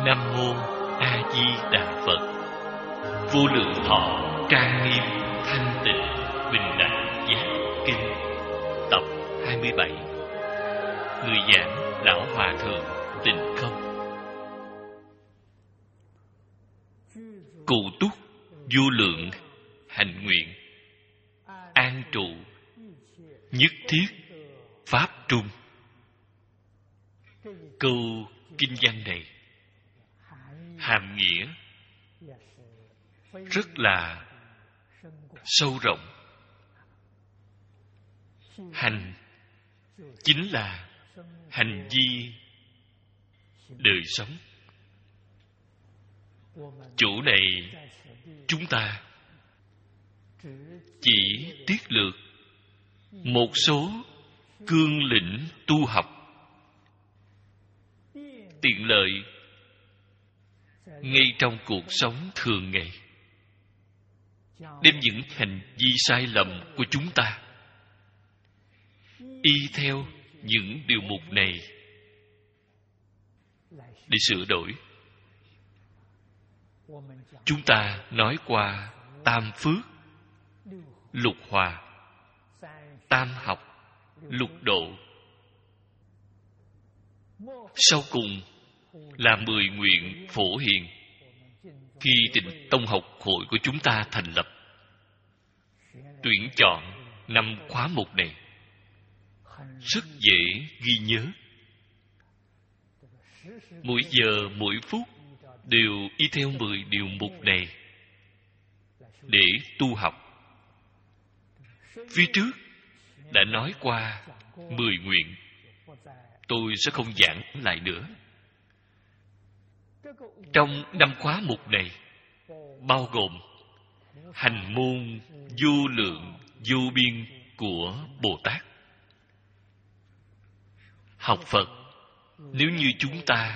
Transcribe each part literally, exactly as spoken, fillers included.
Nam mô A Di Đà Phật. Vô lượng thọ trang nghiêm thanh tịnh bình đẳng giác kinh. Tập hai mươi bảy. Người giảng Lão Hòa Thượng Tịnh Không. Cụ túc vô lượng hành nguyện, an trụ nhất thiết pháp trung. Câu kinh văn này hàm nghĩa rất là sâu rộng. Hành chính là hành vi đời sống. Chỗ này chúng ta chỉ tiết lược một số cương lĩnh tu học, tiện lợi ngay trong cuộc sống thường ngày, đem những hành vi sai lầm của chúng ta y theo những điều mục này để sửa đổi. Chúng ta nói qua tam phước, lục hòa, tam học, lục độ. Sau cùng là mười nguyện phổ hiền. Khi Tịnh Tông học hội của chúng ta thành lập, tuyển chọn năm khóa mục này rất dễ ghi nhớ. Mỗi giờ mỗi phút đều y theo mười điều mục này để tu học. Phía trước đã nói qua mười nguyện, tôi sẽ không giảng lại nữa. Trong năm khóa mục này bao gồm hành môn vô lượng vô biên của Bồ Tát. Học Phật, nếu như chúng ta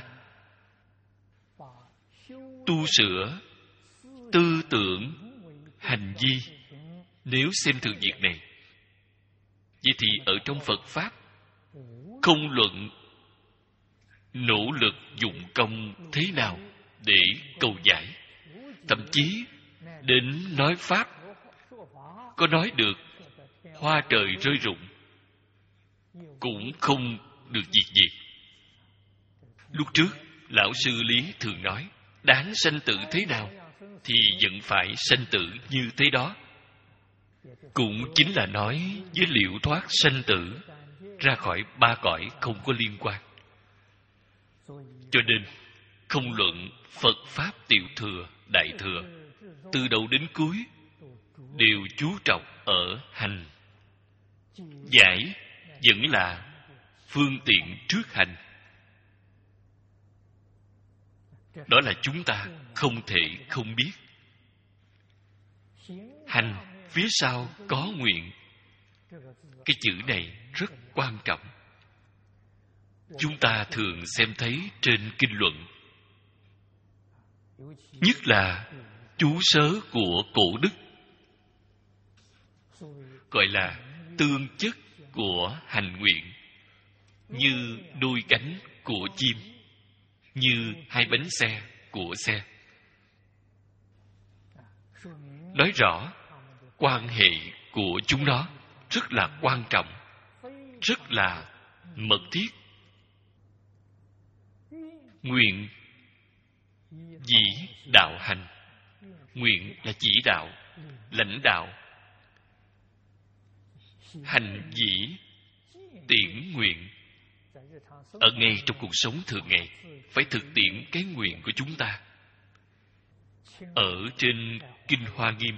tu sửa tư tưởng, hành vi, nếu xem thường việc này, vậy thì ở trong Phật Pháp không luận nỗ lực dụng công thế nào để cầu giải, thậm chí đến nói Pháp có nói được hoa trời rơi rụng cũng không được diệt diệt. Lúc trước lão sư Lý thường nói, đáng sanh tử thế nào thì vẫn phải sanh tử như thế đó. Cũng chính là nói với liệu thoát sanh tử, ra khỏi ba cõi không có liên quan. Cho nên không luận Phật Pháp tiểu thừa, đại thừa, từ đầu đến cuối đều chú trọng ở hành. Giải vẫn là phương tiện trước hành. Đó là chúng ta không thể không biết. Hành phía sau có nguyện. Cái chữ này rất quan trọng. Chúng ta thường xem thấy trên kinh luận, nhất là chú sớ của cổ đức, gọi là tương chất của hành nguyện, như đôi cánh của chim, như hai bánh xe của xe. Nói rõ quan hệ của chúng nó rất là quan trọng, rất là mật thiết. Nguyện dĩ đạo hành. Nguyện là chỉ đạo, lãnh đạo. Hành dĩ tiễn nguyện. Ở ngay trong cuộc sống thường ngày phải thực tiễn cái nguyện của chúng ta. Ở trên Kinh Hoa Nghiêm,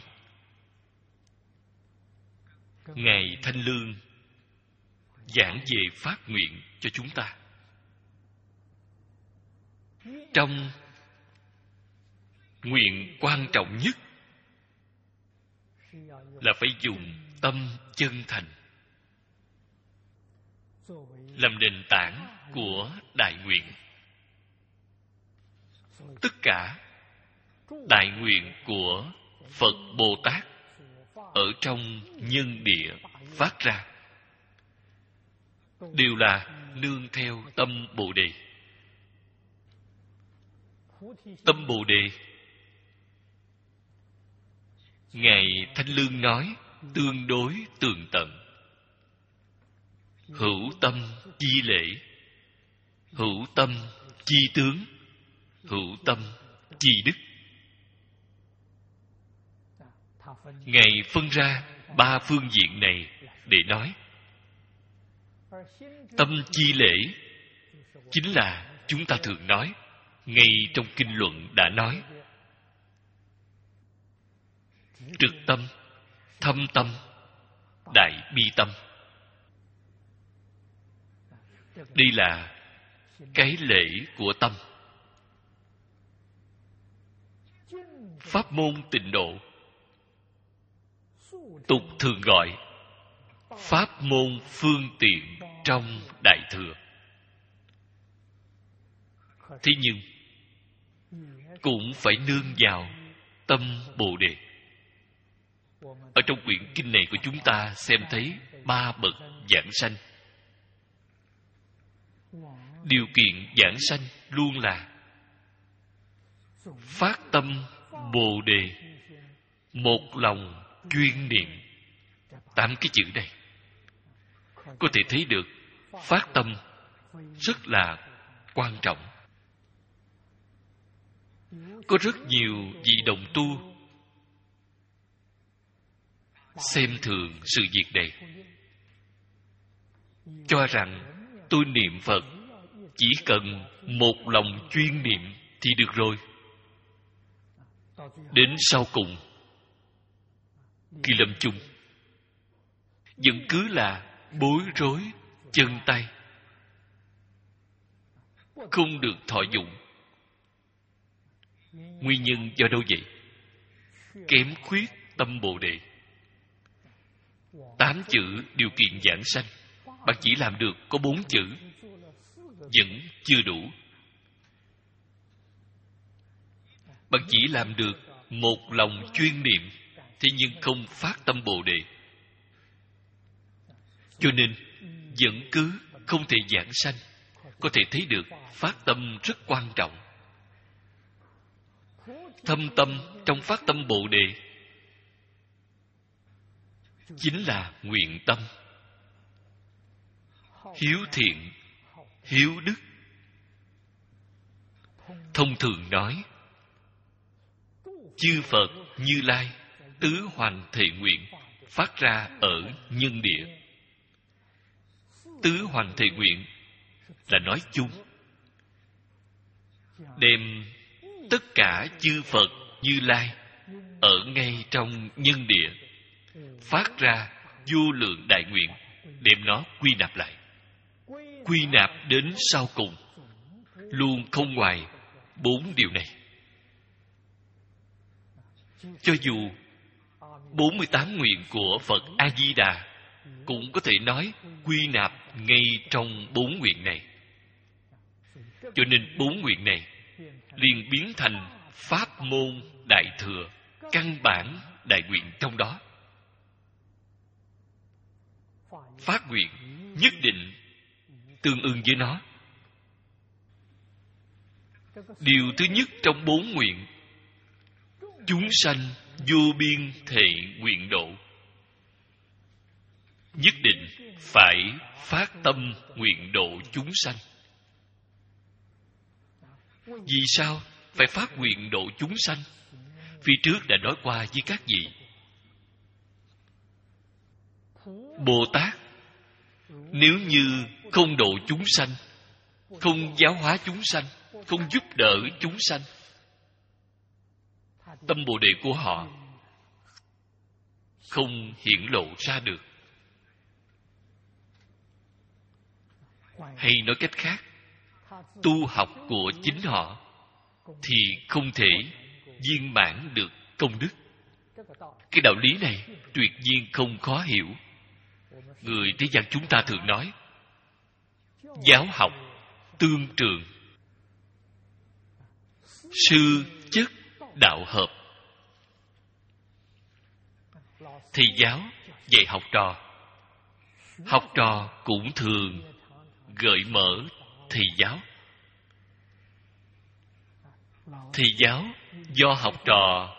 Ngài Thanh Lương giảng về phát nguyện cho chúng ta. Trong nguyện quan trọng nhất là phải dùng tâm chân thành làm nền tảng của đại nguyện. Tất cả đại nguyện của Phật Bồ Tát ở trong nhân địa phát ra đều là nương theo tâm Bồ Đề. Tâm Bồ Đề, Ngài Thanh Lương nói tương đối tường tận. Hữu tâm chi lễ, hữu tâm chi tướng, hữu tâm chi đức. Ngài phân ra ba phương diện này để nói. Tâm chi lễ chính là chúng ta thường nói, ngay trong kinh luận đã nói, trực tâm, thâm tâm, đại bi tâm. Đây là cái lễ của tâm. Pháp môn tịnh độ tục thường gọi pháp môn phương tiện trong Đại Thừa. Thế nhưng cũng phải nương vào tâm Bồ Đề. Ở trong quyển kinh này của chúng ta xem thấy ba bậc giảng sanh. Điều kiện giảng sanh luôn là phát tâm Bồ Đề, một lòng chuyên niệm. Tám cái chữ này có thể thấy được phát tâm rất là quan trọng. Có rất nhiều vị đồng tu xem thường sự việc này, cho rằng tôi niệm Phật chỉ cần một lòng chuyên niệm thì được rồi. Đến sau cùng, khi lâm chung, vẫn cứ là bối rối chân tay, không được thọ dụng. Nguyên nhân do đâu vậy? Kém khuyết tâm Bồ Đề. Tám chữ điều kiện giảng sanh, bạn chỉ làm được có bốn chữ, vẫn chưa đủ. Bạn chỉ làm được một lòng chuyên niệm, thế nhưng không phát tâm Bồ Đề. Cho nên vẫn cứ không thể giảng sanh. Có thể thấy được phát tâm rất quan trọng. Thâm tâm trong phát tâm Bồ Đề chính là nguyện tâm, hiếu thiện, hiếu đức. Thông thường nói, chư Phật Như Lai tứ hoành thệ nguyện phát ra ở nhân địa. Tứ hoành thệ nguyện là nói chung, đem tất cả chư Phật Như Lai ở ngay trong nhân địa phát ra vô lượng đại nguyện, đem nó quy nạp lại. Quy nạp đến sau cùng luôn không ngoài bốn điều này. Cho dù bốn mươi tám nguyện của Phật A Di Đà cũng có thể nói quy nạp ngay trong bốn nguyện này. Cho nên bốn nguyện này liền biến thành pháp môn Đại Thừa, căn bản đại nguyện trong đó. Phát nguyện nhất định tương ưng với nó. Điều thứ nhất trong bốn nguyện, chúng sanh vô biên thệ nguyện độ, nhất định phải phát tâm nguyện độ chúng sanh. Vì sao phải phát nguyện độ chúng sanh? Phía trước đã nói qua với các vị. Bồ Tát nếu như không độ chúng sanh, không giáo hóa chúng sanh, không giúp đỡ chúng sanh, tâm Bồ Đề của họ không hiển lộ ra được. Hay nói cách khác, tu học của chính họ thì không thể viên mãn được công đức. Cái đạo lý này tuyệt nhiên không khó hiểu. Người thế gian chúng ta thường nói giáo học tương trường, sư chất đạo hợp. Thầy giáo dạy học trò, học trò cũng thường gợi mở thầy giáo. thầy giáo do học trò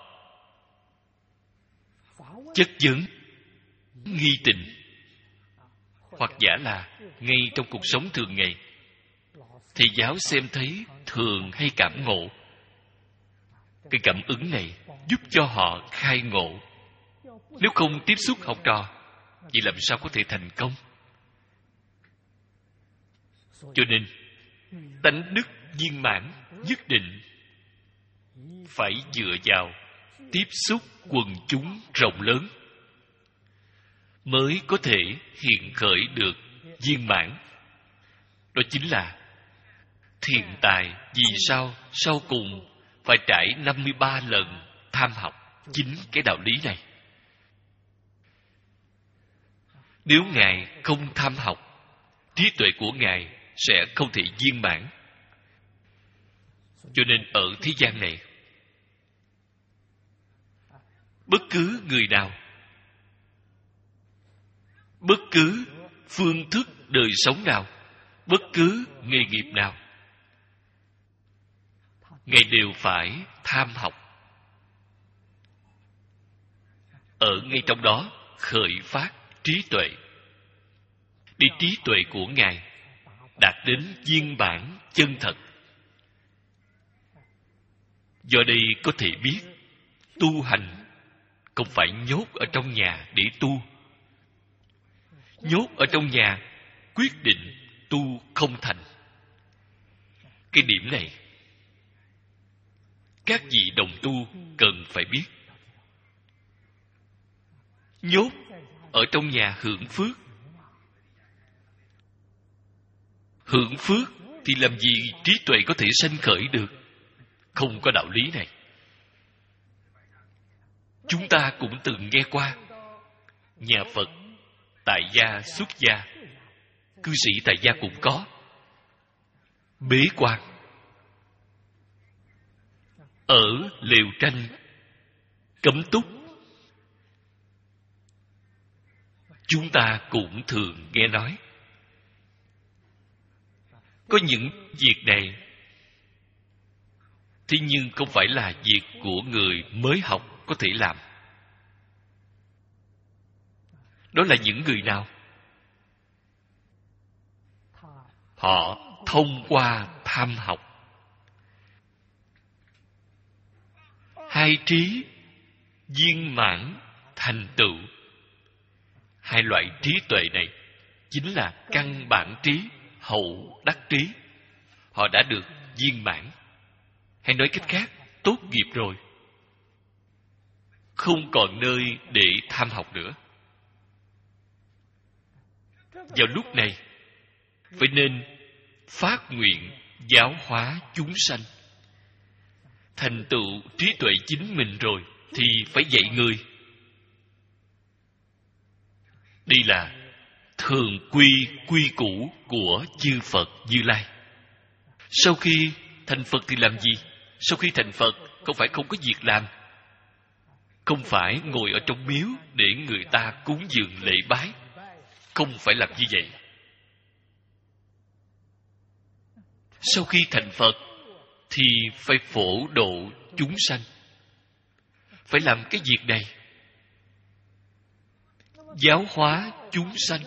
chất vấn nghi tình, hoặc giả là ngay trong cuộc sống thường ngày, thầy giáo xem thấy thường hay cảm ngộ. Cái cảm ứng này giúp cho họ khai ngộ. Nếu không tiếp xúc học trò, vậy làm sao có thể thành công? Cho nên tánh đức viên mãn nhất định phải dựa vào tiếp xúc quần chúng rộng lớn mới có thể hiện khởi được viên mãn. Đó chính là thiện tài vì sao sau cùng phải trải năm mươi ba lần tham học chính cái đạo lý này. Nếu Ngài không tham học, trí tuệ của Ngài sẽ không thể viên mãn. Cho nên ở thế gian này, bất cứ người nào, bất cứ phương thức đời sống nào, bất cứ nghề nghiệp nào, Ngài đều phải tham học. Ở ngay trong đó khởi phát trí tuệ, để trí tuệ của Ngài đạt đến viên bản chân thật. Do đây có thể biết tu hành không phải nhốt ở trong nhà để tu. Nhốt ở trong nhà quyết định tu không thành. Cái điểm này các vị đồng tu cần phải biết. Nhốt ở trong nhà hưởng phước, hưởng phước thì làm gì trí tuệ có thể sanh khởi được? Không có đạo lý này. Chúng ta cũng từng nghe qua nhà Phật tại gia xuất gia, cư sĩ tại gia cũng có bế quan ở lều tranh cấm túc. Chúng ta cũng thường nghe nói. Có những việc này thế nhưng không phải là việc của người mới học có thể làm. Đó là những người nào? Họ thông qua tham học. Hai trí viên mãn thành tựu. Hai loại trí tuệ này chính là căn bản trí, hậu đắc trí. Họ đã được viên mãn. Hay nói cách khác, tốt nghiệp rồi. Không còn nơi để tham học nữa. Vào lúc này phải nên phát nguyện giáo hóa chúng sanh. Thành tựu trí tuệ chính mình rồi thì phải dạy người. Đây là thường quy quy củ của chư Phật Như Lai. Sau khi thành Phật thì làm gì? Sau khi thành Phật không phải không có việc làm, không phải ngồi ở trong miếu để người ta cúng dường lễ bái, không phải làm như vậy. Sau khi thành Phật thì phải phổ độ chúng sanh. Phải làm cái việc này, giáo hóa chúng sanh.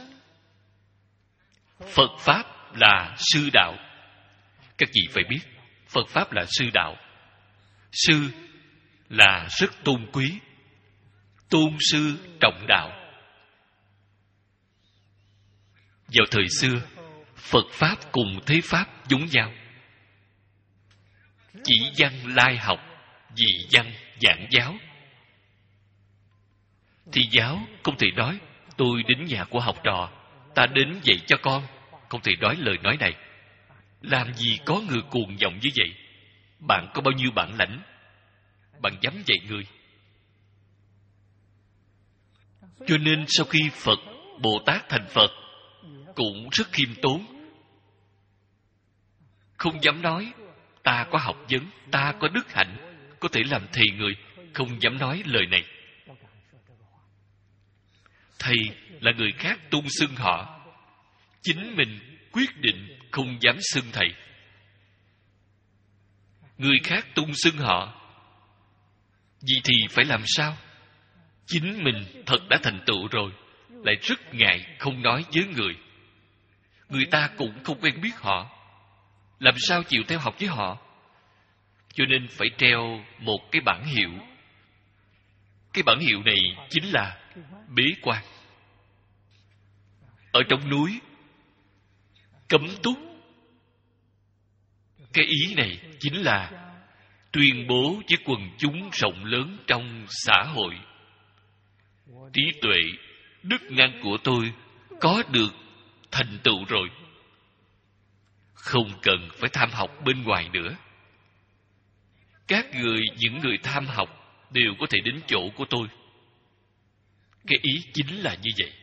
Phật Pháp là sư đạo. Các vị phải biết, Phật Pháp là sư đạo. Sư là rất tôn quý. Tôn sư trọng đạo. Vào thời xưa, Phật Pháp cùng thế Pháp giống nhau. Chỉ văn lai học, vì văn giảng giáo. Thì giáo không thể nói tôi đến nhà của học trò, ta đến dạy cho con. Không thể nói lời nói này. Làm gì có người cuồng vọng như vậy? Bạn có bao nhiêu bản lãnh, bạn dám dạy người? Cho nên sau khi Phật, Bồ Tát thành Phật cũng rất khiêm tốn. Không dám nói ta có học vấn, ta có đức hạnh, có thể làm thầy người. Không dám nói lời này. Thầy là người khác tôn xưng họ, chính mình quyết định không dám xưng thầy. người khác tung xưng họ. Vậy thì phải làm sao? Chính mình thật đã thành tựu rồi, lại rất ngại không nói với người. Người ta cũng không quen biết họ, làm sao chịu theo học với họ? Cho nên phải treo một cái bảng hiệu. Cái bảng hiệu này chính là bế quan. Ở trong núi cấm túc. Cái ý này chính là tuyên bố với quần chúng rộng lớn trong xã hội: trí tuệ, đức năng của tôi có được thành tựu rồi, không cần phải tham học bên ngoài nữa. Các người, những người tham học đều có thể đến chỗ của tôi. Cái ý chính là như vậy.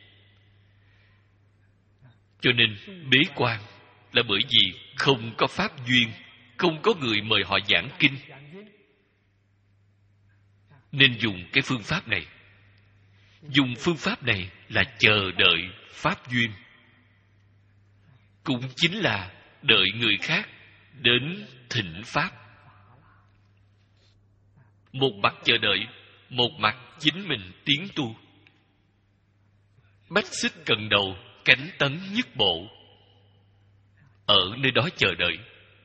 Cho nên bế quan là bởi vì không có pháp duyên, không có người mời họ giảng kinh, nên dùng cái phương pháp này. Dùng phương pháp này là chờ đợi pháp duyên, cũng chính là đợi người khác đến thỉnh pháp. Một mặt chờ đợi, một mặt chính mình tiến tu. Bách xích cần đầu, cánh tấn nhất bộ. Ở nơi đó chờ đợi.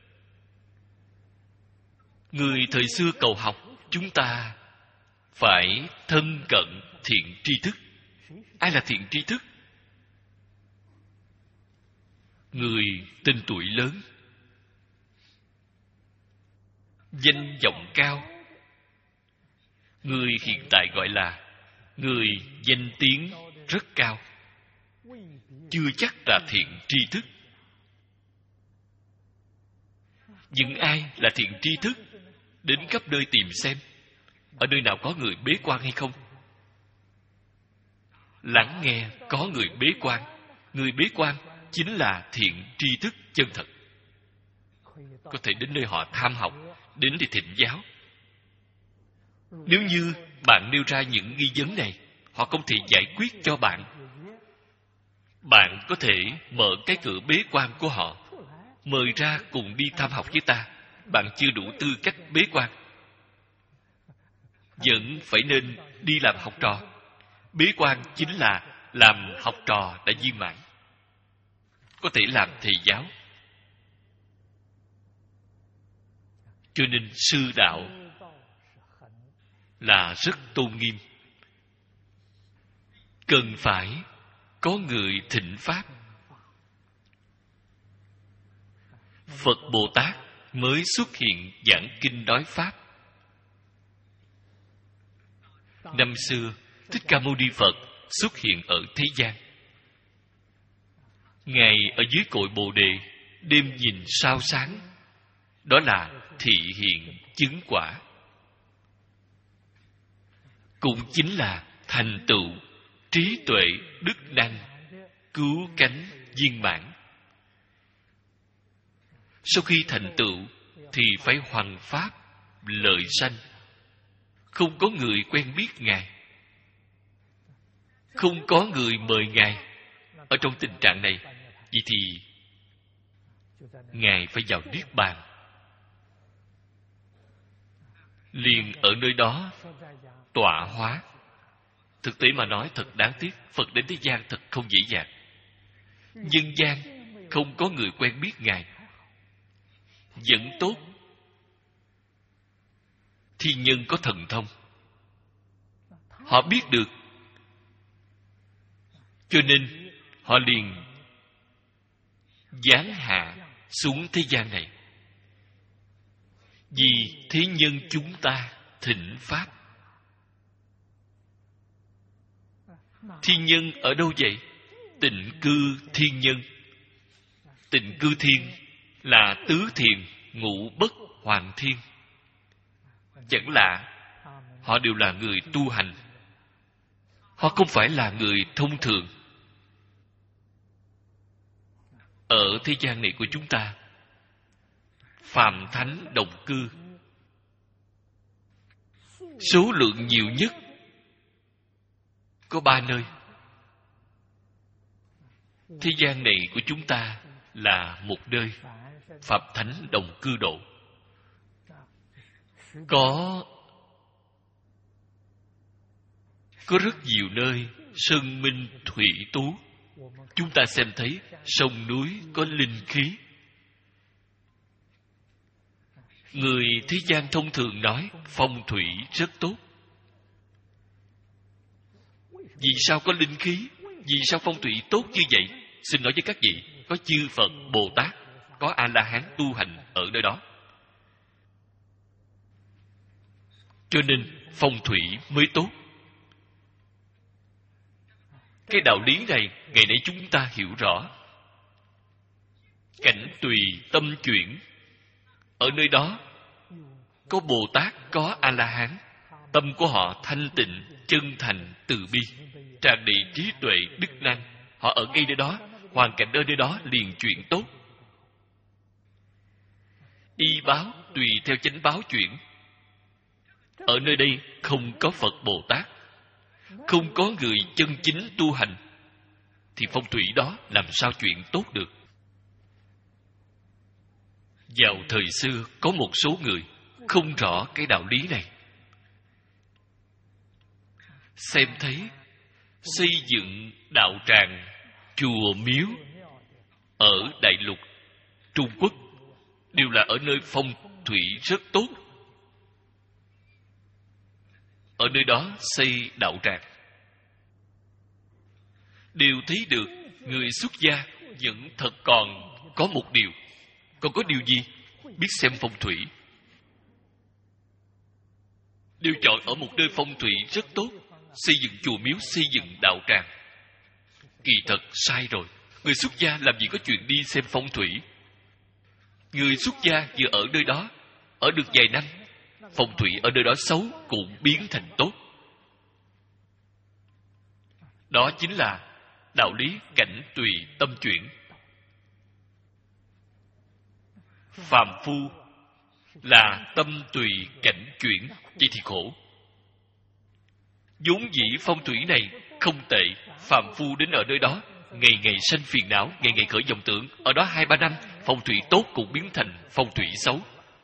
Người thời xưa cầu học, chúng ta phải thân cận thiện tri thức. Ai là thiện tri thức? Người tên tuổi lớn, danh vọng cao. Người hiện tại gọi là người danh tiếng rất cao, chưa chắc là thiện tri thức. Những ai là thiện tri thức? Đến khắp nơi tìm xem, ở nơi nào có người bế quan hay không. Lắng nghe có người bế quan. Người bế quan chính là thiện tri thức chân thật. Có thể đến nơi họ tham học, đến để thịnh giáo. Nếu như bạn nêu ra những nghi vấn này, họ không thể giải quyết cho bạn. Bạn có thể mở cái cửa bế quan của họ, mời ra cùng đi tham học với ta. Bạn chưa đủ tư cách bế quan, vẫn phải nên đi làm học trò. Bế quan chính là làm học trò đã viên mãn, có thể làm thầy giáo. Cho nên sư đạo là rất tôn nghiêm, cần phải có người thỉnh pháp. Phật Bồ Tát mới xuất hiện giảng kinh nói pháp. Năm xưa Thích Ca Mâu Ni Phật xuất hiện ở thế gian. Ngài ở dưới cội Bồ Đề, đêm nhìn sao sáng, đó là thị hiện chứng quả, cũng chính là thành tựu trí tuệ đức năng cứu cánh viên mãn. Sau khi thành tựu thì phải hoằng pháp lợi sanh. Không có người quen biết Ngài, không có người mời Ngài. Ở trong tình trạng này, vậy thì Ngài phải vào Niết Bàn. Liền ở nơi đó tọa hóa. Thực tế mà nói thật đáng tiếc, Phật đến thế gian thật không dễ dàng. Dân gian không có người quen biết Ngài, vẫn tốt. Thiên nhân có thần thông, họ biết được, cho nên họ liền giáng hạ xuống thế gian này, vì thế nhân chúng ta thỉnh pháp. Thiên nhân ở đâu vậy? Tịnh cư thiên nhân. Tịnh cư thiên là tứ thiền ngũ bất hoàng thiên. Chẳng lạ, họ đều là người tu hành, họ không phải là người thông thường. Ở thế gian này của chúng ta, phàm thánh đồng cư, số lượng nhiều nhất có ba nơi. Thế gian này của chúng ta là một nơi, phạm thánh đồng cư độ. có có rất nhiều nơi sơn minh thủy tú. Chúng ta xem thấy sông núi có linh khí. Người thế gian thông thường nói phong thủy rất tốt. Vì sao có linh khí? Vì sao phong thủy tốt như vậy? Xin nói với các vị, có chư Phật, Bồ Tát, có A-la-hán tu hành ở nơi đó. Cho nên phong thủy mới tốt. Cái đạo lý này ngày nay chúng ta hiểu rõ. Cảnh tùy tâm chuyển. Ở nơi đó có Bồ Tát, có A-la-hán. Tâm của họ thanh tịnh, chân thành, từ bi, tràn đầy trí tuệ, đức năng. Họ ở ngay nơi đó, hoàn cảnh ở nơi đó liền chuyển tốt. Y báo tùy theo chánh báo chuyển. Ở nơi đây không có Phật Bồ Tát, không có người chân chính tu hành, thì phong thủy đó làm sao chuyện tốt được? Vào thời xưa có một số người không rõ cái đạo lý này. Xem thấy xây dựng đạo tràng, chùa miếu ở Đại Lục Trung Quốc đều là ở nơi phong thủy rất tốt. Ở nơi đó xây đạo tràng, đều thấy được người xuất gia vẫn thật còn có một điều. Còn có điều gì? Biết xem phong thủy. Đều chọn ở một nơi phong thủy rất tốt, xây dựng chùa miếu, xây dựng đạo tràng. Kỳ thật sai rồi. Người xuất gia làm gì có chuyện đi xem phong thủy. Người xuất gia vừa ở nơi đó, ở được vài năm, phong thủy ở nơi đó xấu cũng biến thành tốt. Đó chính là đạo lý cảnh tùy tâm chuyển. Phàm phu là tâm tùy cảnh chuyển, vậy thì khổ. vốn dĩ phong thủy này không tệ, phàm phu đến ở nơi đó ngày ngày sanh phiền não, ngày ngày khởi vọng tưởng, ở đó hai ba năm phong thủy tốt cũng biến thành phong thủy xấu.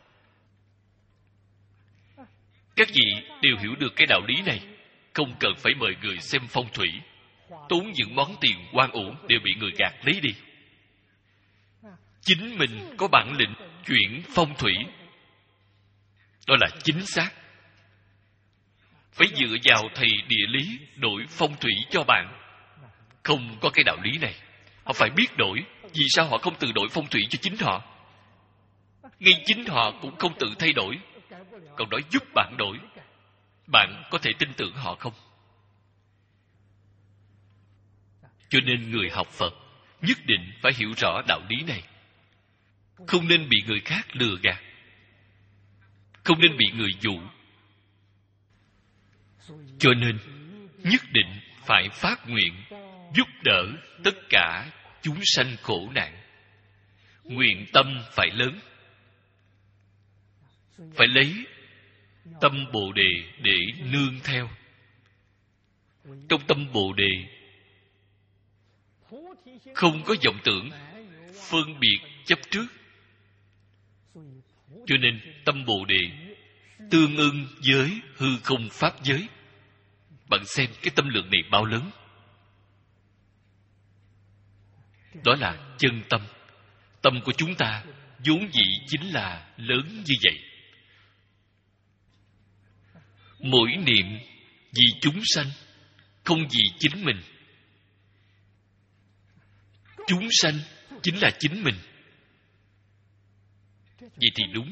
Các vị đều hiểu được cái đạo lý này, không cần phải mời người xem phong thủy, tốn những món tiền oan uổng đều bị người gạt lấy đi. Chính mình có bản lĩnh chuyển phong thủy, đó là chính xác. Phải dựa vào thầy địa lý đổi phong thủy cho bạn. Không có cái đạo lý này. Họ phải biết đổi. Vì sao họ không tự đổi phong thủy cho chính họ? Ngay chính họ cũng không tự thay đổi, còn nói giúp bạn đổi. Bạn có thể tin tưởng họ không? Cho nên người học Phật nhất định phải hiểu rõ đạo lý này. Không nên bị người khác lừa gạt, không nên bị người dụ. Cho nên nhất định phải phát nguyện giúp đỡ tất cả chúng sanh khổ nạn. Nguyện tâm phải lớn, phải lấy tâm Bồ Đề để nương theo. Trong tâm Bồ Đề không có vọng tưởng, phân biệt chấp trước. Cho nên tâm Bồ Đề tương ưng với hư không pháp giới. Bạn xem cái tâm lượng này bao lớn. Đó là chân tâm. Tâm của chúng ta vốn dĩ chính là lớn như vậy. Mỗi niệm vì chúng sanh, không vì chính mình. Chúng sanh chính là chính mình. Vậy thì đúng,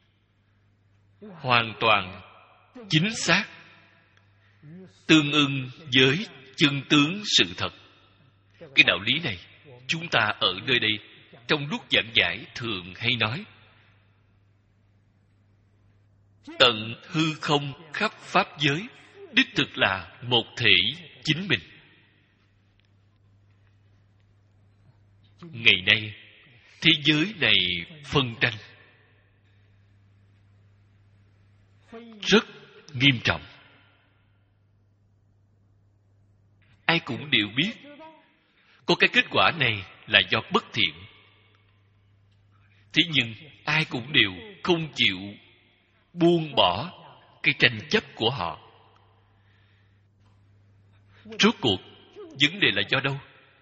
hoàn toàn chính xác, tương ưng với chân tướng sự thật. Cái đạo lý này chúng ta ở nơi đây trong lúc giảng giải thường hay nói. Tận hư không khắp pháp giới đích thực là một thể chính mình. Ngày nay thế giới này phân tranh rất nghiêm trọng. Ai cũng đều biết có cái kết quả này là do bất thiện. Thế nhưng ai cũng đều không chịu buông bỏ cái tranh chấp của họ. Rốt cuộc vấn đề là do đâu?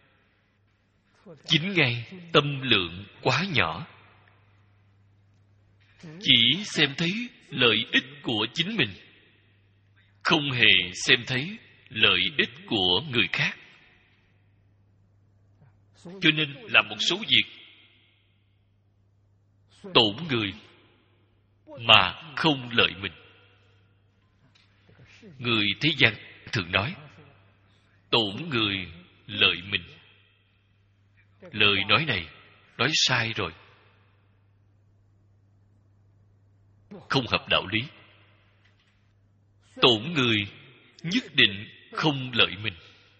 Chính ngay tâm lượng quá nhỏ, chỉ xem thấy lợi ích của chính mình, không hề xem thấy lợi ích của người khác. Cho nên làm một số việc tổn người mà không lợi mình. Người thế gian thường nói tổn người lợi mình. Lời nói này nói sai rồi, không hợp đạo lý. Tổn người nhất định không lợi mình.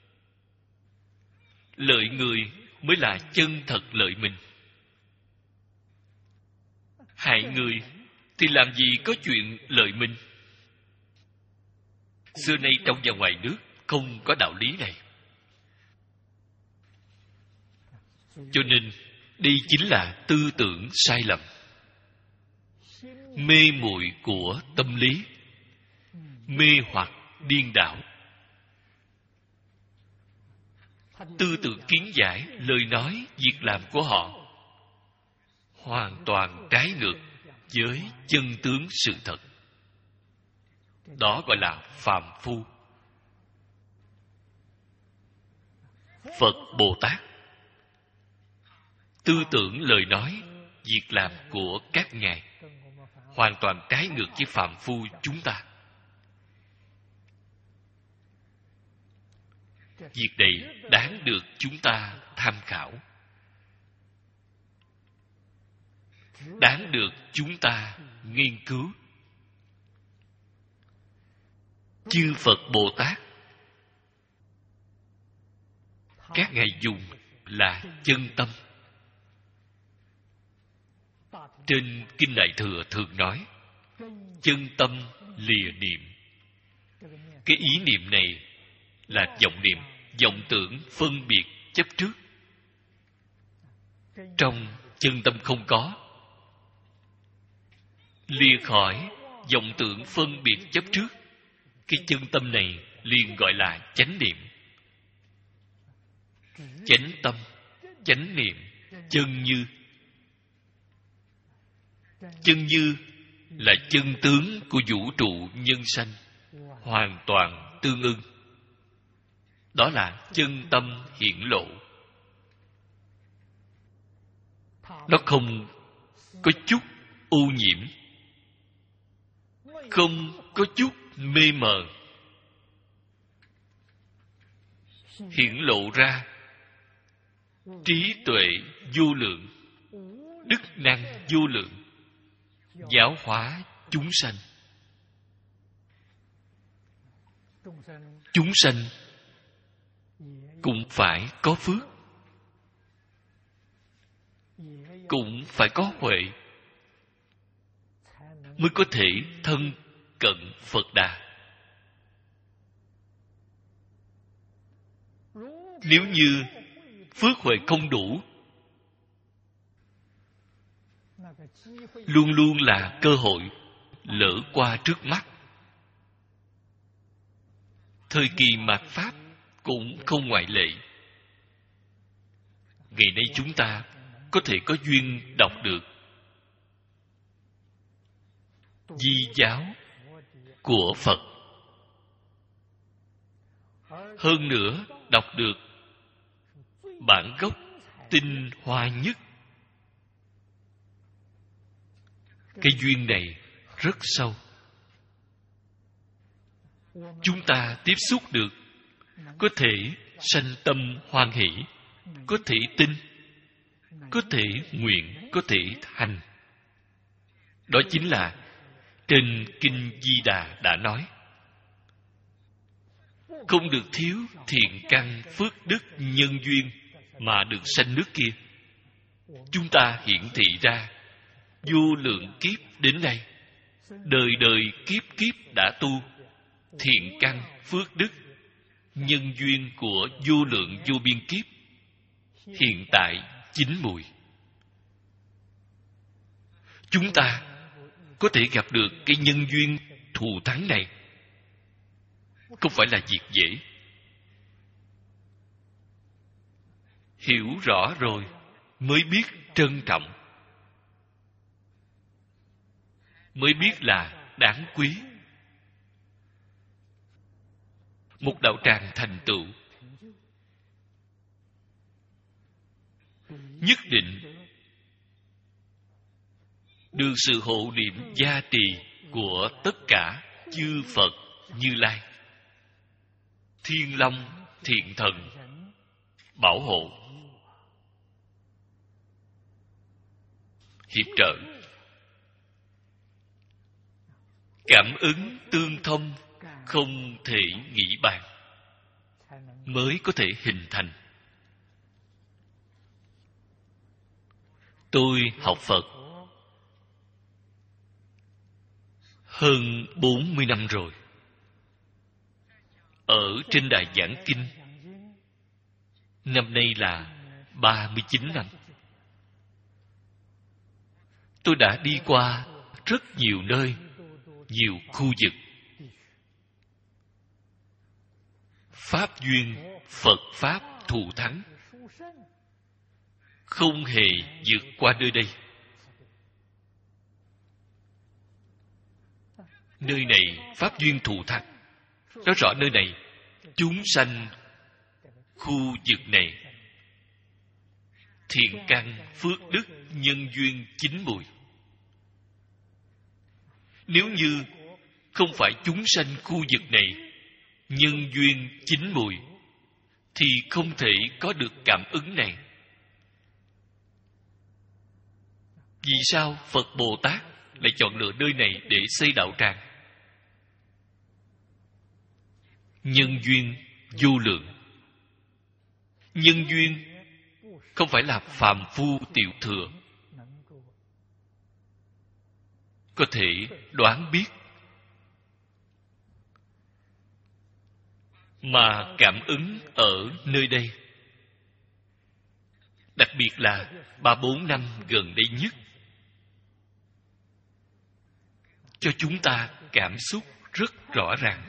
Lợi người mới là chân thật lợi mình. Hại người thì làm gì có chuyện lợi mình. Xưa nay trong và ngoài nước không có đạo lý này. Cho nên đây chính là tư tưởng sai lầm, mê muội của tâm lý, mê hoặc điên đảo. Tư tưởng kiến giải, lời nói, việc làm của họ hoàn toàn trái ngược với chân tướng sự thật. Đó gọi là phàm phu. Phật Bồ Tát, tư tưởng lời nói, việc làm của các ngài hoàn toàn trái ngược với phàm phu chúng ta. Việc này đáng được chúng ta tham khảo, đáng được chúng ta nghiên cứu. Chư Phật Bồ Tát, các ngài dùng là chân tâm. Trên Kinh Đại Thừa thường nói chân tâm lìa niệm. Cái ý niệm này là vọng niệm, vọng tưởng phân biệt chấp trước. Trong chân tâm không có. Lìa khỏi vọng tưởng phân biệt chấp trước, cái chân tâm này liền gọi là chánh niệm. Chánh tâm, chánh niệm, chân như. Chân như là chân tướng của vũ trụ nhân sanh, hoàn toàn tương ưng. Đó là chân tâm hiển lộ. Nó không có chút ô nhiễm, không có chút mê mờ. Hiển lộ ra trí tuệ vô lượng, đức năng vô lượng, giáo hóa chúng sanh. Chúng sanh cũng phải có phước, cũng phải có huệ, mới có thể thân cận Phật Đà. Nếu như phước huệ không đủ, luôn luôn là cơ hội lỡ qua trước mắt. Thời kỳ mạt Pháp cũng không ngoại lệ. Ngày nay chúng ta có thể có duyên đọc được di giáo của Phật. Hơn nữa, đọc được bản gốc tinh hoa nhất. Cái duyên này rất sâu. Chúng ta tiếp xúc được, có thể sanh tâm hoan hỷ, có thể tin, có thể nguyện, có thể hành. Đó chính là trên Kinh Di Đà đã nói, không được thiếu thiện căn phước đức nhân duyên mà được sanh nước kia. Chúng ta hiển thị ra vô lượng kiếp đến nay, đời đời kiếp kiếp đã tu thiện căn phước đức nhân duyên của vô lượng vô biên kiếp, hiện tại chín mùi. Chúng ta có thể gặp được cái nhân duyên thù thắng này không phải là việc dễ. Hiểu rõ rồi mới biết trân trọng, mới biết là đáng quý. Một đạo tràng thành tựu nhất định được sự hộ niệm gia trì của tất cả chư Phật Như Lai, Thiên Long, Thiện Thần bảo hộ, hiệp trợ, cảm ứng tương thông không thể nghĩ bàn, mới có thể hình thành. Tôi học Phật hơn bốn mươi năm rồi. Ở trên đài giảng kinh, năm nay là ba mươi chín năm. Tôi đã đi qua rất nhiều nơi, nhiều khu vực. Pháp duyên, Phật Pháp thù thắng không hề vượt qua nơi đây. Nơi này Pháp duyên thù thắng, nói rõ nơi này chúng sanh khu vực này thiện căn, phước đức, nhân duyên chín mùi. Nếu như không phải chúng sanh khu vực này nhân duyên chín mùi thì không thể có được cảm ứng này. Vì sao Phật Bồ Tát lại chọn lựa nơi này để xây đạo tràng? Nhân duyên vô lượng. Nhân duyên không phải là phàm phu tiểu thừa có thể đoán biết, mà cảm ứng ở nơi đây, đặc biệt là ba bốn năm gần đây nhất, cho chúng ta cảm xúc rất rõ ràng.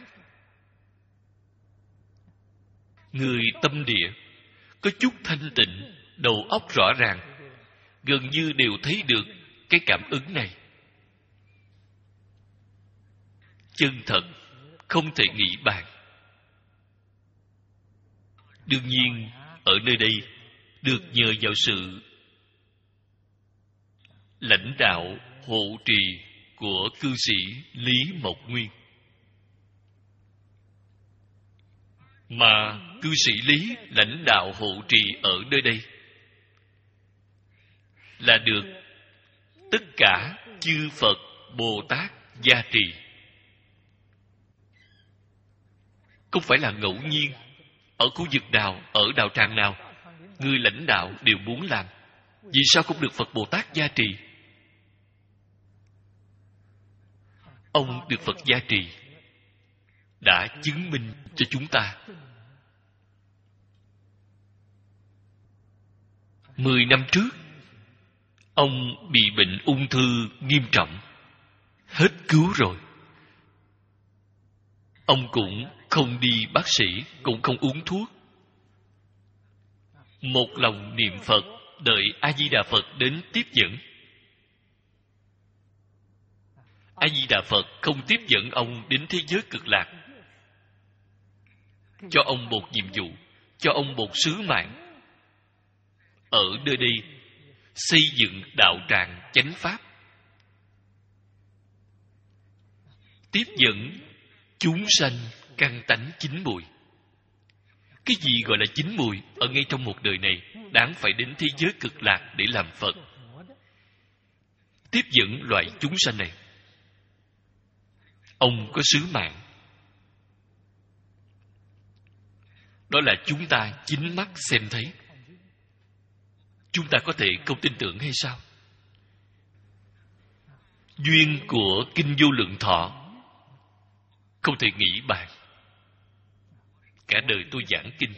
Người tâm địa có chút thanh tịnh, đầu óc rõ ràng, gần như đều thấy được cái cảm ứng này. Chân thật, không thể nghĩ bàn. Đương nhiên, ở nơi đây được nhờ vào sự lãnh đạo, hộ trì của cư sĩ Lý Mộc Nguyên. Mà cư sĩ Lý lãnh đạo hộ trì ở nơi đây là được tất cả chư Phật Bồ Tát gia trì. Không phải là ngẫu nhiên. Ở khu vực nào, ở đạo tràng nào, người lãnh đạo đều muốn làm. Vì sao không được Phật Bồ Tát gia trì? Ông được Phật gia trì đã chứng minh cho chúng ta. Mười năm trước, ông bị bệnh ung thư nghiêm trọng, hết cứu rồi. Ông cũng không đi bác sĩ, cũng không uống thuốc. Một lòng niệm Phật, đợi A-di-đà Phật đến tiếp dẫn. A-di-đà Phật không tiếp dẫn ông đến thế giới cực lạc, cho ông một nhiệm vụ, cho ông một sứ mạng. Ở nơi đây xây dựng đạo tràng chánh pháp, tiếp dẫn chúng sanh căn tánh chín mùi. Cái gì gọi là chín mùi? Ở ngay trong một đời này, đáng phải đến thế giới cực lạc để làm Phật, tiếp dẫn loại chúng sanh này. Ông có sứ mạng. Đó là chúng ta chính mắt xem thấy. Chúng ta có thể không tin tưởng hay sao? Duyên của Kinh Vô Lượng Thọ không thể nghĩ bàn. Cả đời tôi giảng kinh,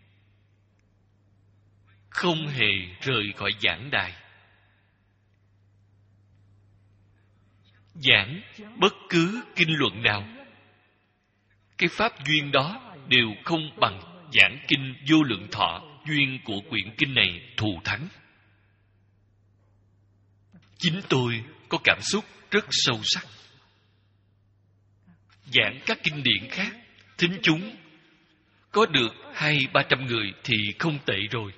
không hề rời khỏi giảng đài. giảng bất cứ kinh luận nào, cái pháp duyên đó đều không bằng giảng kinh Vô Lượng Thọ. Duyên của quyển kinh này thù thắng. Chính tôi có cảm xúc rất sâu sắc. Giảng các kinh điển khác, thính chúng có được hai ba trăm người thì không tệ rồi.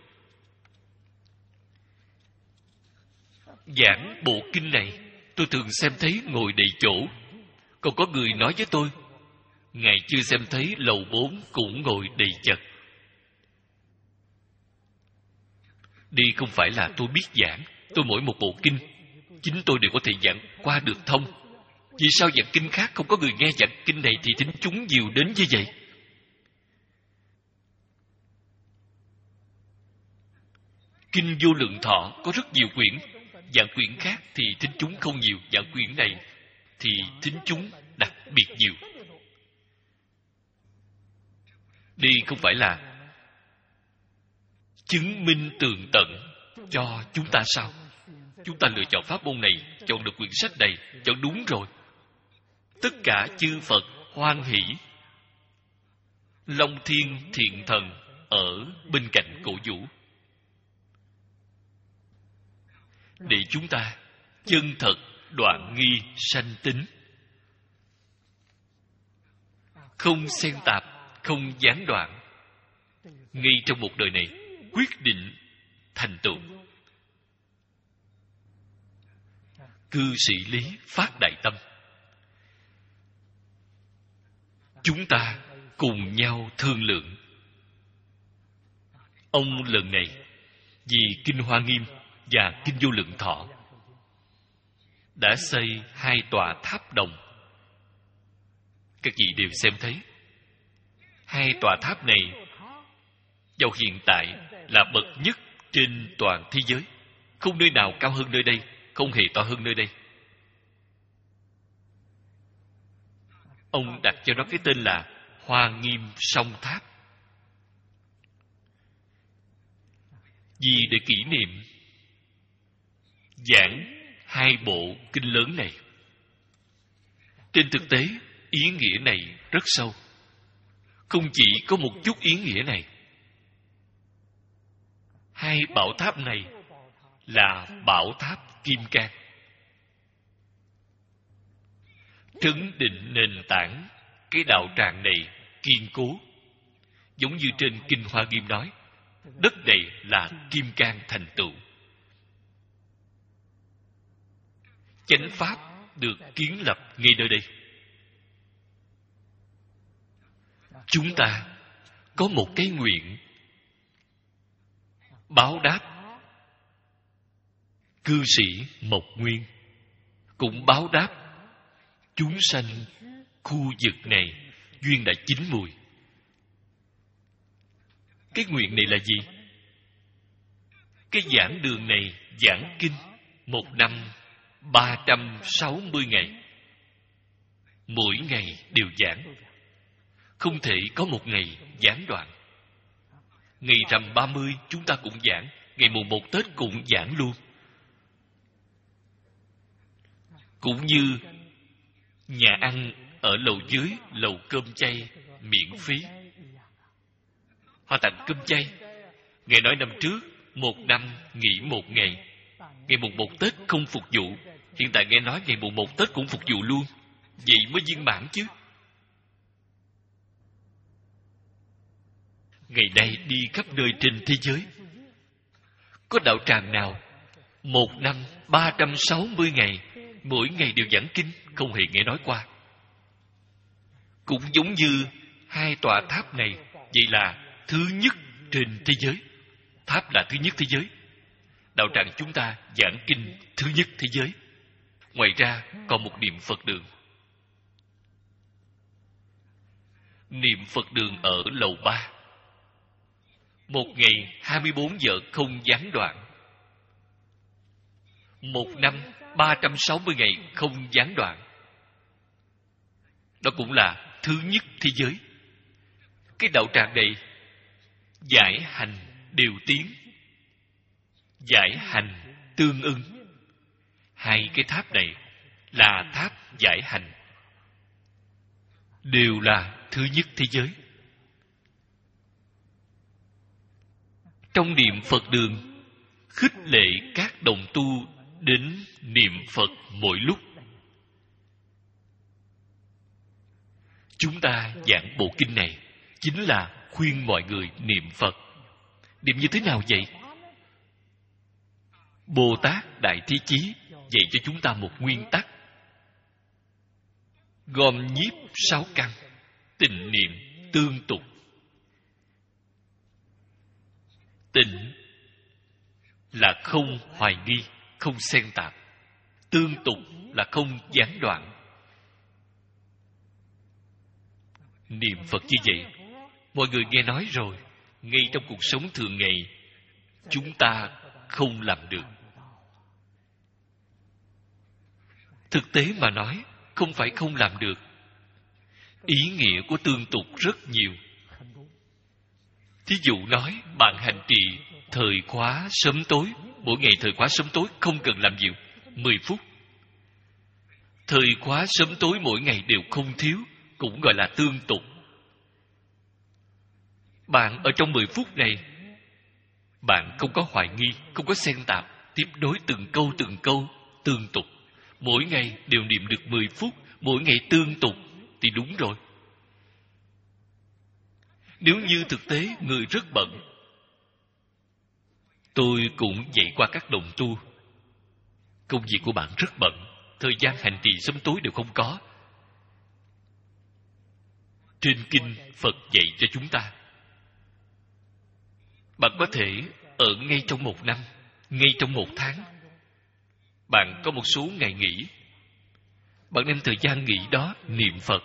Giảng bộ kinh này, tôi thường xem thấy ngồi đầy chỗ. Còn có người nói với tôi, Ngài chưa xem thấy lầu bốn cũng ngồi đầy chật. Đi không phải là tôi biết giảng. Tôi mỗi một bộ kinh, chính tôi đều có thể giảng qua được thông. Vì sao giảng kinh khác không có người nghe, giảng kinh này thì thính chúng nhiều đến như vậy? Kinh Vô Lượng Thọ có rất nhiều quyển. Giảng quyển khác thì thính chúng không nhiều. Giảng quyển này thì thính chúng đặc biệt nhiều. Đi không phải là chứng minh tường tận cho chúng ta sao? Chúng ta lựa chọn pháp môn này, chọn được quyển sách này, chọn đúng rồi. Tất cả chư Phật hoan hỷ. Long Thiên Thiện Thần ở bên cạnh cổ vũ, để chúng ta chân thật đoạn nghi sanh tính, không xen tạp, không gián đoạn, ngay trong một đời này quyết định thành tựu. Cư sĩ lý phát đại tâm, chúng ta cùng nhau thương lượng. Ông lần này vì Kinh Hoa Nghiêm và Kinh Vô Lượng Thọ đã xây hai tòa tháp đồng. Các vị đều xem thấy. Hai tòa tháp này vào hiện tại là bậc nhất trên toàn thế giới. Không nơi nào cao hơn nơi đây, không hề to hơn nơi đây. Ông đặt cho nó cái tên là Hoa Nghiêm Song Tháp, vì để kỷ niệm giảng hai bộ kinh lớn này. Trên thực tế, ý nghĩa này rất sâu. Không chỉ có một chút ý nghĩa này. Hai bảo tháp này là bảo tháp kim cang, trấn định nền tảng cái đạo tràng này kiên cố. Giống như trên Kinh Hoa Nghiêm nói, đất này là kim cang thành tựu. Chánh pháp được kiến lập ngay nơi đây. Chúng ta có một cái nguyện báo đáp cư sĩ Mộc Nguyên, cũng báo đáp chúng sanh khu vực này duyên đã chín mùi. Cái nguyện này là gì? Cái giảng đường này giảng kinh một năm ba trăm sáu mươi ngày, mỗi ngày đều giảng, không thể có một ngày gián đoạn. Ngày rằm ba mươi chúng ta cũng giảng, ngày mùng một Tết cũng giảng luôn. Cũng như nhà ăn ở lầu dưới, lầu cơm chay miễn phí. Họ tặng cơm chay. Ngài nói năm trước, một năm nghỉ một ngày, ngày mùng một Tết không phục vụ. Hiện tại nghe nói ngày mùng một Tết cũng phục vụ luôn. Vậy mới viên mãn chứ. Ngày nay đi khắp nơi trên thế giới, có đạo tràng nào một năm ba trăm sáu mươi ngày, mỗi ngày đều giảng kinh, không hề nghe nói qua. Cũng giống như hai tòa tháp này, vậy là thứ nhất trên thế giới. Tháp là thứ nhất thế giới. Đạo tràng chúng ta giảng kinh thứ nhất thế giới. Ngoài ra còn một niệm Phật đường. Niệm Phật đường ở lầu ba, một ngày hai mươi bốn giờ không gián đoạn. Một năm ba trăm sáu mươi ngày không gián đoạn. Đó cũng là thứ nhất thế giới. Cái đạo tràng này giải hành điều tiến, giải hành tương ưng. Hai cái tháp này là tháp giải hành, đều là thứ nhất thế giới. Trong niệm Phật đường khích lệ các đồng tu đến niệm Phật mỗi lúc. Chúng ta giảng bộ kinh này chính là khuyên mọi người niệm Phật. Niệm như thế nào vậy? Bồ Tát Đại Thế Chí dạy cho chúng ta một nguyên tắc: gom nhiếp sáu căn, tịnh niệm tương tục. Tịnh là không hoài nghi, không xen tạp. Tương tục là không gián đoạn. Niệm Phật như vậy, mọi người nghe nói rồi, ngay trong cuộc sống thường ngày chúng ta không làm được. Thực tế mà nói, không phải không làm được. Ý nghĩa của tương tục rất nhiều. Thí dụ nói, bạn hành trì thời khóa sớm tối, mỗi ngày thời khóa sớm tối không cần làm nhiều, mười phút. Thời khóa sớm tối mỗi ngày đều không thiếu, cũng gọi là tương tục. Bạn ở trong mười phút này, bạn không có hoài nghi, không có xen tạp, tiếp nối từng câu từng câu, tương tục. Mỗi ngày đều niệm được mười phút, mỗi ngày tương tục, thì đúng rồi. Nếu như thực tế người rất bận, tôi cũng dạy qua các đồng tu, công việc của bạn rất bận, thời gian hành trì sớm tối đều không có. Trên kinh Phật dạy cho chúng ta, bạn có thể ở ngay trong một năm, ngay trong một tháng, bạn có một số ngày nghỉ, bạn đem thời gian nghỉ đó niệm Phật.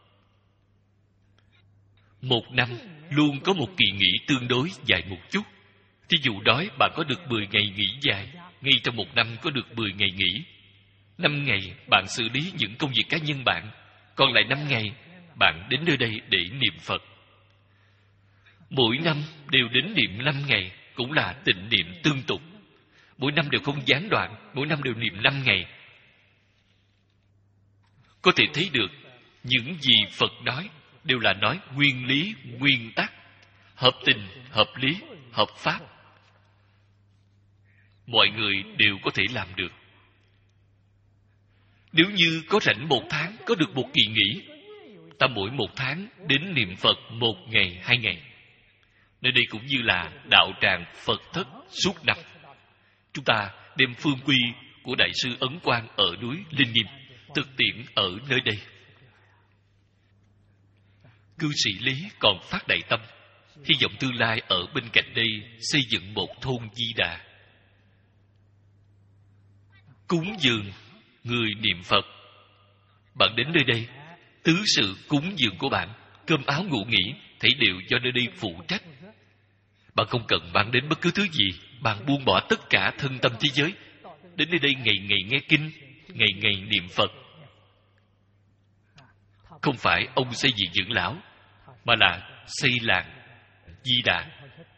Một năm luôn có một kỳ nghỉ tương đối dài một chút. Thí dụ đói, bạn có được mười ngày nghỉ dài, ngay trong một năm có được mười ngày nghỉ. Năm ngày bạn xử lý những công việc cá nhân bạn, còn lại năm ngày bạn đến nơi đây để niệm Phật. Mỗi năm đều đến niệm năm ngày, cũng là tịnh niệm tương tục. Mỗi năm đều không gián đoạn, mỗi năm đều niệm năm ngày. Có thể thấy được, những gì Phật nói đều là nói nguyên lý, nguyên tắc, hợp tình, hợp lý, hợp pháp. Mọi người đều có thể làm được. Nếu như có rảnh một tháng, có được một kỳ nghỉ, ta mỗi một tháng đến niệm Phật một ngày, hai ngày. Nơi đây cũng như là đạo tràng Phật thất suốt năm. Chúng ta đem phương quy của Đại sư Ấn Quang ở núi Linh Nghiêm thực tiễn ở nơi đây. Cư sĩ Lý còn phát đại tâm, hy vọng tương lai ở bên cạnh đây xây dựng một thôn Di Đà. Cúng dường người niệm Phật. Bạn đến nơi đây, tứ sự cúng dường của bạn, cơm áo ngủ nghỉ, thảy đều do nơi đây phụ trách. Bạn không cần mang đến bất cứ thứ gì, bạn buông bỏ tất cả thân tâm thế giới, đến nơi đây ngày ngày nghe kinh, ngày ngày niệm Phật. Không phải ông xây gì dưỡng lão, mà là xây làng Di Đà.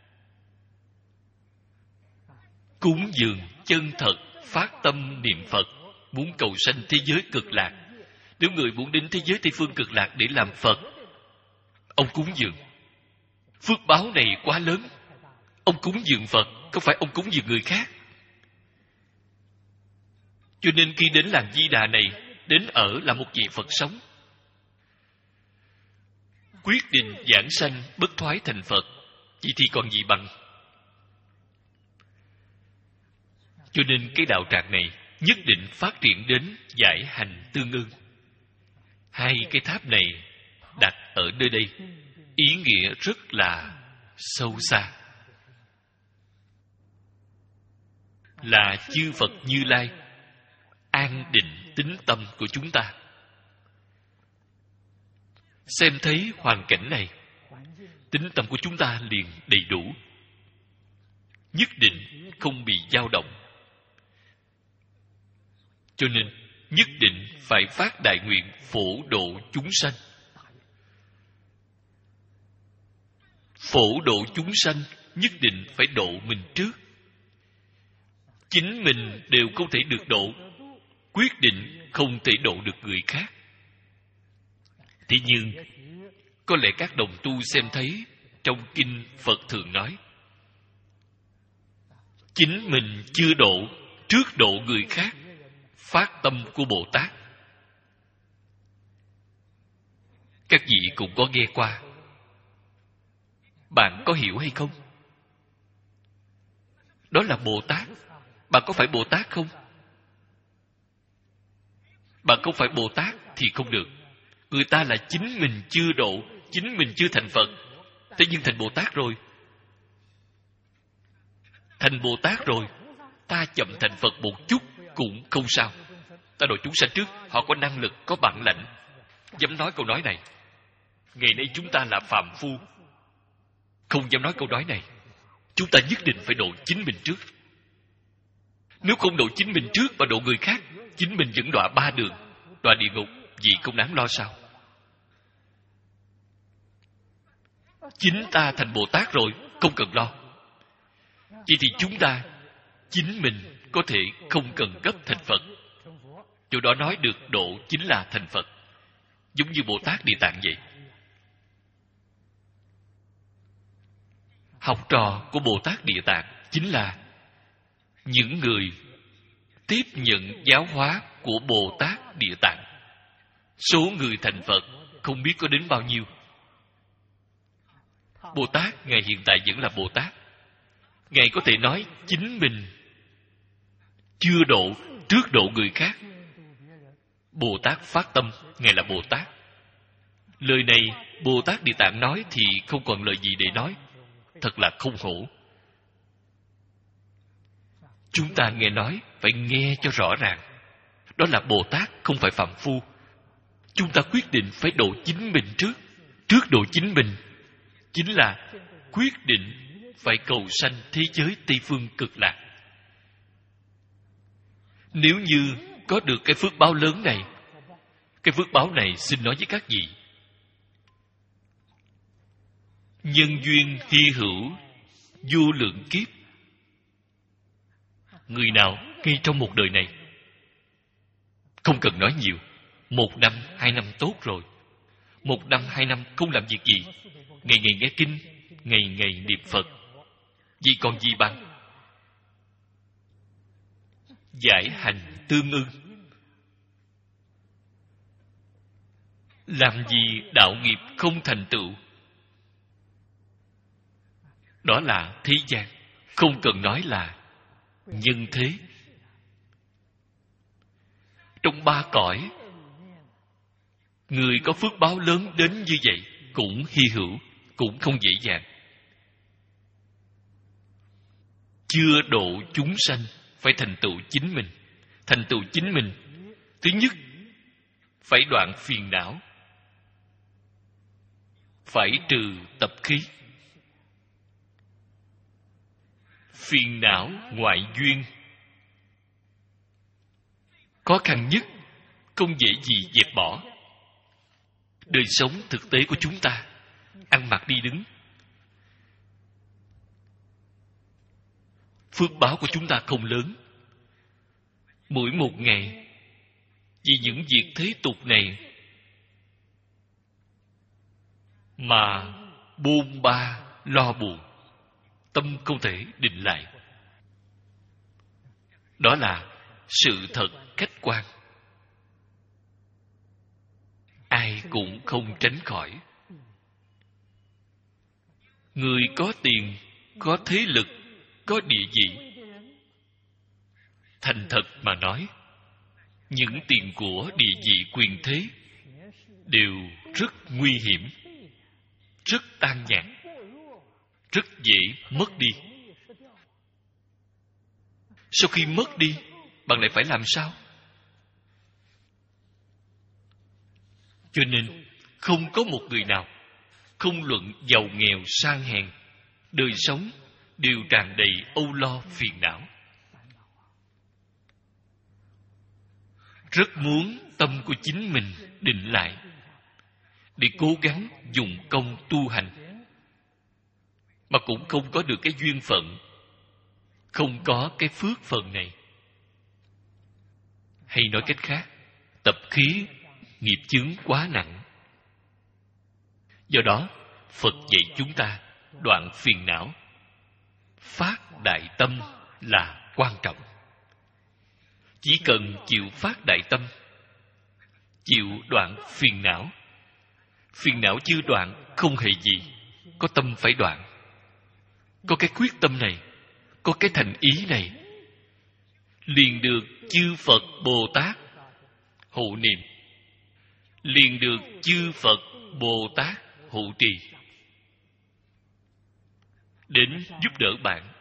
Cúng dường chân thật, phát tâm niệm Phật, muốn cầu sanh thế giới cực lạc. Nếu người muốn đến thế giới Tây Phương cực lạc để làm Phật, ông cúng dường. Phước báo này quá lớn. Ông cúng dường Phật, không phải ông cúng dường người khác. Cho nên khi đến làng Di Đà này, đến ở là một vị Phật sống. Quyết định giảng sanh bất thoái thành Phật, vậy thì còn gì bằng. Cho nên cái đạo tràng này nhất định phát triển đến giải hành tương ưng. Hai cái tháp này đặt ở nơi đây, ý nghĩa rất là sâu xa. Là chư Phật Như Lai an định tín tâm của chúng ta. Xem thấy hoàn cảnh này, tín tâm của chúng ta liền đầy đủ, nhất định không bị dao động. Cho nên nhất định phải phát đại nguyện phổ độ chúng sanh. Phổ độ chúng sanh nhất định phải độ mình trước. Chính mình đều không thể được độ, quyết định không thể độ được người khác. Thế nhưng có lẽ các đồng tu xem thấy trong kinh Phật thường nói, chính mình chưa độ, trước độ người khác, phát tâm của Bồ Tát. Các vị cũng có nghe qua. Bạn có hiểu hay không? Đó là Bồ Tát. Bạn có phải Bồ Tát không? Bạn không phải Bồ Tát thì không được. Người ta là chính mình chưa độ, chính mình chưa thành Phật. Thế nhưng thành Bồ Tát rồi. Thành Bồ Tát rồi, ta chậm thành Phật một chút cũng không sao. Ta độ chúng sanh trước, họ có năng lực, có bản lãnh, dám nói câu nói này. Ngày nay chúng ta là phàm phu, không dám nói câu nói này. Chúng ta nhất định phải độ chính mình trước. Nếu không độ chính mình trước và độ người khác, chính mình vẫn đọa ba đường, đọa địa ngục, vì không đáng lo sao? Chính ta thành Bồ Tát rồi, không cần lo. Vậy thì chúng ta chính mình có thể không cần gấp thành Phật. Chỗ đó nói được độ chính là thành Phật, giống như Bồ Tát Địa Tạng vậy. Học trò của Bồ Tát Địa Tạng chính là những người tiếp nhận giáo hóa của Bồ Tát Địa Tạng. Số người thành Phật không biết có đến bao nhiêu. Bồ Tát Ngài hiện tại vẫn là Bồ Tát. Ngài có thể nói chính mình chưa độ, trước độ người khác. Bồ Tát phát tâm, Ngài là Bồ Tát. Lời này Bồ Tát Địa Tạng nói thì không còn lời gì để nói. Thật là không hổ. Chúng ta nghe nói phải nghe cho rõ ràng. Đó là Bồ Tát, không phải phàm phu. Chúng ta quyết định phải độ chính mình trước. Trước độ chính mình chính là quyết định phải cầu sanh thế giới Tây Phương Cực Lạc. Nếu như có được cái phước báo lớn này, cái phước báo này xin nói với các vị, nhân duyên hy hữu vô lượng kiếp. Người nào ngay trong một đời này, không cần nói nhiều, một năm, hai năm tốt rồi. Một năm, hai năm không làm việc gì, ngày ngày nghe kinh, ngày ngày niệm Phật, vì còn gì bằng giải hành tương ưng. Làm gì đạo nghiệp không thành tựu? Đó là thế gian, không cần nói là nhân thế. Trong ba cõi, người có phước báo lớn đến như vậy cũng hy hữu, cũng không dễ dàng. Chưa độ chúng sanh, phải thành tựu chính mình. Thành tựu chính mình, thứ nhất phải đoạn phiền não, phải trừ tập khí. Phiền não ngoại duyên khó khăn nhất, không dễ gì dẹp bỏ. Đời sống thực tế của chúng ta, ăn mặc đi đứng, phước báo của chúng ta không lớn. Mỗi một ngày vì những việc thế tục này mà bôn ba lo buồn, tâm không thể định lại. Đó là sự thật khách quan, ai cũng không tránh khỏi. Người có tiền, có thế lực, có địa vị, thành thật mà nói, những tiền của địa vị quyền thế đều rất nguy hiểm, rất tan nhạt, rất dễ mất đi. Sau khi mất đi, bạn lại phải làm sao? Cho nên không có một người nào, không luận giàu nghèo sang hèn, đời sống đều tràn đầy âu lo phiền não. Rất muốn tâm của chính mình định lại, để cố gắng dùng công tu hành, mà cũng không có được cái duyên phận, không có cái phước phần này. Hay nói cách khác, tập khí nghiệp chướng quá nặng. Do đó, Phật dạy chúng ta đoạn phiền não, phát đại tâm là quan trọng. Chỉ cần chịu phát đại tâm, chịu đoạn phiền não. Phiền não chưa đoạn không hề gì, có tâm phải đoạn. Có cái quyết tâm này, có cái thành ý này, liền được chư Phật Bồ Tát hộ niệm, liền được chư Phật Bồ Tát hộ trì, đến giúp đỡ bạn.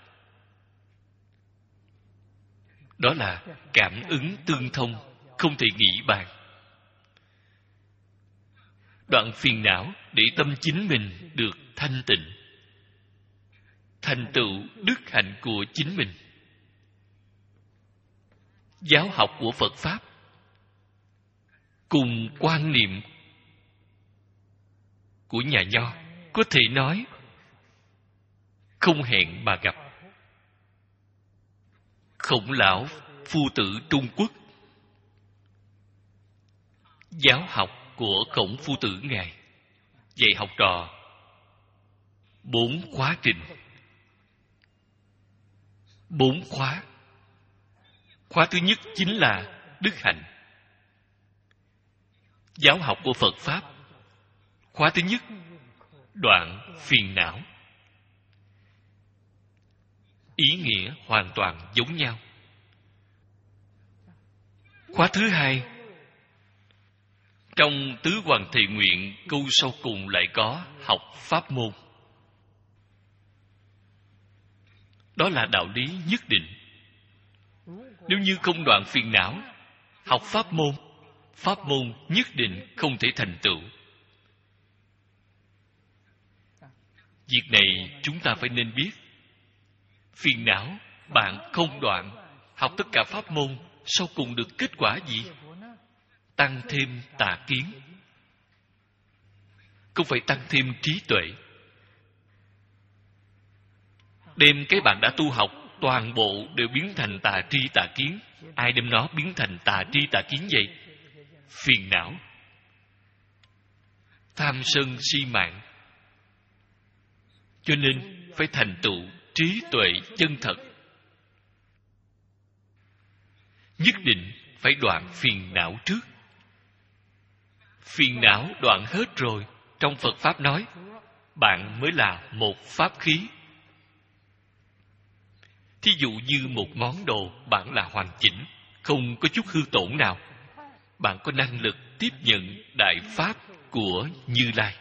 Đó là cảm ứng tương thông, không thể nghĩ bàn. Đoạn phiền não để tâm chính mình được thanh tịnh, thành tựu đức hạnh của chính mình. Giáo học của Phật Pháp cùng quan niệm của nhà Nho có thể nói không hẹn mà gặp. Khổng lão phu tử Trung Quốc, giáo học của Khổng phu tử ngài dạy học trò bốn khóa trình. Bốn khóa. Khóa thứ nhất chính là đức hạnh. Giáo học của Phật Pháp, khóa thứ nhất đoạn phiền não. Ý nghĩa hoàn toàn giống nhau. Khóa thứ hai, trong tứ hoàng thệ nguyện câu sau cùng lại có học pháp môn. Đó là đạo lý nhất định. Nếu như không đoạn phiền não, học pháp môn, pháp môn nhất định không thể thành tựu. Việc này chúng ta phải nên biết. Phiền não bạn không đoạn, học tất cả pháp môn, sau cùng được kết quả gì? Tăng thêm tà kiến, không phải tăng thêm trí tuệ. Đem cái bạn đã tu học toàn bộ đều biến thành tà tri tà kiến. Ai đem nó biến thành tà tri tà kiến vậy? Phiền não, tham sân si mạng. Cho nên phải thành tựu trí tuệ chân thật. Nhất định phải đoạn phiền não trước. Phiền não đoạn hết rồi, trong Phật Pháp nói, bạn mới là một pháp khí. Thí dụ như một món đồ bạn là hoàn chỉnh, không có chút hư tổn nào, bạn có năng lực tiếp nhận đại pháp của Như Lai.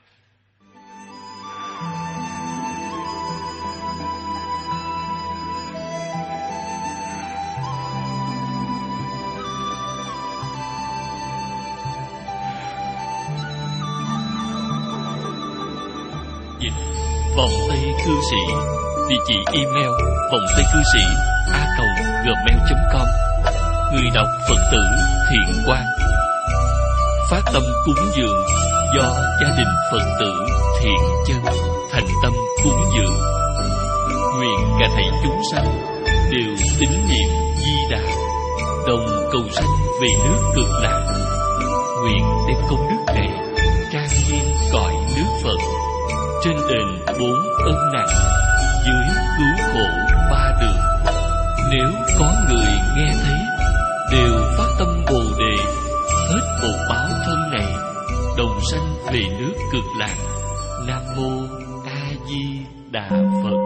Dịch vòng tay cư sĩ, địa chỉ email vòng tay cư sĩ a còng gmail chấm com. Người đọc Phật tử Thiện Quang. Phát tâm cúng dường do gia đình Phật tử Thiện Chân thành tâm cúng dường. Nguyện cả thảy chúng sanh đều tín niệm Di Đà, đồng cầu sanh về nước Cực Lạc. Nguyện đem công đức này trang nghiêm cõi nước Phật, trên đền bốn ân nặng, dưới cứu khổ ba đường. Nếu có người nghe thấy, đều phát tâm Bồ Đề, hết bồ báo thân này, đồng sanh về nước Cực Lạc. Nam mô A Di Đà Phật.